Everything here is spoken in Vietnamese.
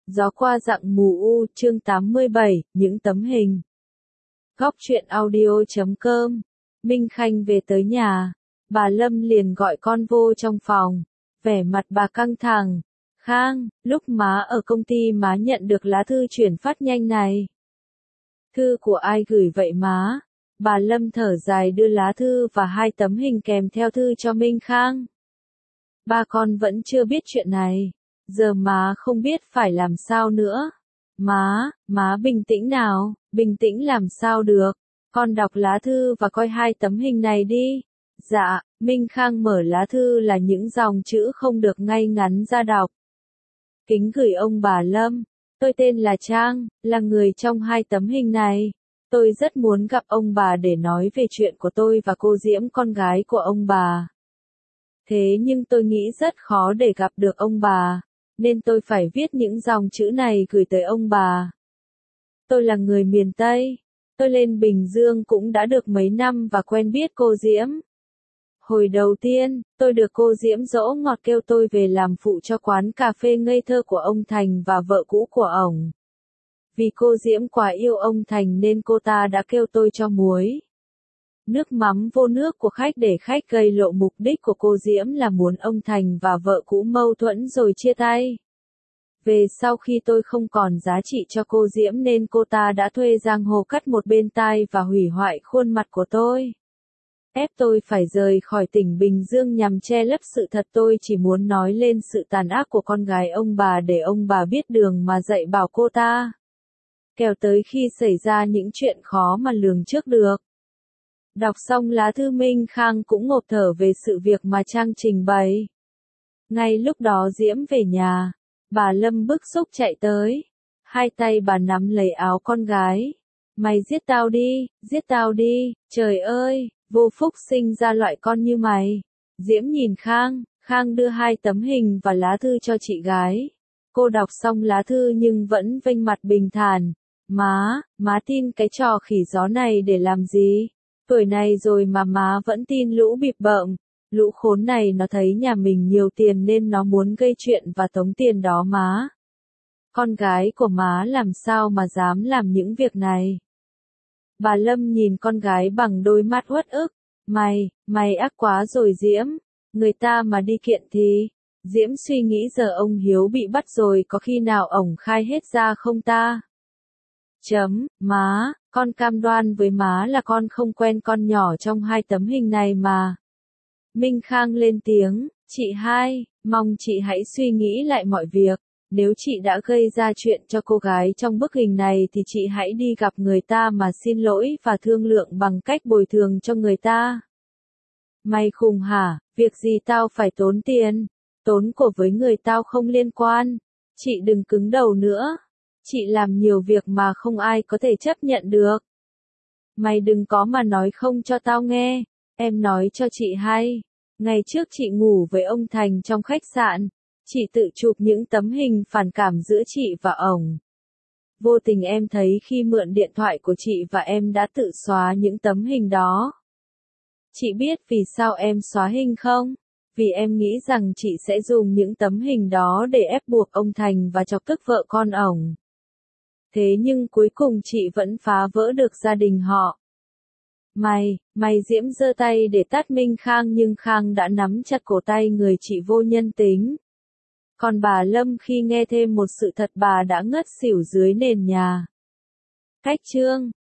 Gió qua dặng mù u, chương 87, những tấm hình. Góc truyện audio.com. Minh Khanh về tới nhà, bà Lâm liền gọi con vô trong phòng, vẻ mặt bà căng thẳng. Khang, lúc má ở công ty má nhận được lá thư chuyển phát nhanh này. Thư của ai gửi vậy má? Bà Lâm thở dài đưa lá thư và 2 tấm hình kèm theo thư cho Minh Khang. Ba con vẫn chưa biết chuyện này. Giờ má không biết phải làm sao nữa. Má bình tĩnh nào, bình tĩnh làm sao được. Con đọc lá thư và coi 2 tấm hình này đi. Dạ, Minh Khang mở lá thư là những dòng chữ không được ngay ngắn ra đọc. Kính gửi ông bà Lâm, tôi tên là Trang, là người trong 2 tấm hình này. Tôi rất muốn gặp ông bà để nói về chuyện của tôi và cô Diễm con gái của ông bà. Thế nhưng tôi nghĩ rất khó để gặp được ông bà, nên tôi phải viết những dòng chữ này gửi tới ông bà. Tôi là người miền Tây, tôi lên Bình Dương cũng đã được mấy năm và quen biết cô Diễm. Hồi đầu tiên, tôi được cô Diễm dỗ ngọt kêu tôi về làm phụ cho quán cà phê ngây thơ của ông Thành và vợ cũ của ổng. Vì cô Diễm quá yêu ông Thành nên cô ta đã kêu tôi cho muối nước mắm vô nước của khách để khách gây lộ. Mục đích của cô Diễm là muốn ông Thành và vợ cũ mâu thuẫn rồi chia tay. Về sau khi tôi không còn giá trị cho cô Diễm nên cô ta đã thuê giang hồ cắt một bên tai và hủy hoại khuôn mặt của tôi. Ép tôi phải rời khỏi tỉnh Bình Dương nhằm che lấp sự thật. Tôi chỉ muốn nói lên sự tàn ác của con gái ông bà để ông bà biết đường mà dạy bảo cô ta. Kẻo tới khi xảy ra những chuyện khó mà lường trước được. Đọc xong lá thư Minh Khang cũng ngộp thở về sự việc mà Trang trình bày. Ngay lúc đó Diễm về nhà, bà Lâm bức xúc chạy tới. 2 tay bà nắm lấy áo con gái. Mày giết tao đi, trời ơi, vô phúc sinh ra loại con như mày. Diễm nhìn Khang, Khang đưa 2 tấm hình và lá thư cho chị gái. Cô đọc xong lá thư nhưng vẫn vênh mặt bình thản. Má tin cái trò khỉ gió này để làm gì? Tuổi này rồi mà má vẫn tin lũ bịp bợm. Lũ khốn này nó thấy nhà mình nhiều tiền nên nó muốn gây chuyện và tống tiền đó má. Con gái của má làm sao mà dám làm những việc này? Bà Lâm nhìn con gái bằng đôi mắt uất ức. Mày ác quá rồi Diễm. Người ta mà đi kiện thì. Diễm suy nghĩ giờ ông Hiếu bị bắt rồi có khi nào ổng khai hết ra không ta? Má, con cam đoan với má là con không quen con nhỏ trong 2 tấm hình này mà. Minh Khang lên tiếng, chị hai, mong chị hãy suy nghĩ lại mọi việc. Nếu chị đã gây ra chuyện cho cô gái trong bức hình này thì chị hãy đi gặp người ta mà xin lỗi và thương lượng bằng cách bồi thường cho người ta. Mày khùng hả, việc gì tao phải tốn tiền, tốn của với người tao không liên quan. Chị đừng cứng đầu nữa. Chị làm nhiều việc mà không ai có thể chấp nhận được. Mày đừng có mà nói không cho tao nghe. Em nói cho chị hay. Ngày trước chị ngủ với ông Thành trong khách sạn. Chị tự chụp những tấm hình phản cảm giữa chị và ổng. Vô tình em thấy khi mượn điện thoại của chị và em đã tự xóa những tấm hình đó. Chị biết vì sao em xóa hình không? Vì em nghĩ rằng chị sẽ dùng những tấm hình đó để ép buộc ông Thành và chọc tức vợ con ổng. Thế nhưng cuối cùng chị vẫn phá vỡ được gia đình họ. Mày Diễm giơ tay để tát Minh Khang nhưng Khang đã nắm chặt cổ tay người chị vô nhân tính. Còn bà Lâm khi nghe thêm một sự thật bà đã ngất xỉu dưới nền nhà. Cách chương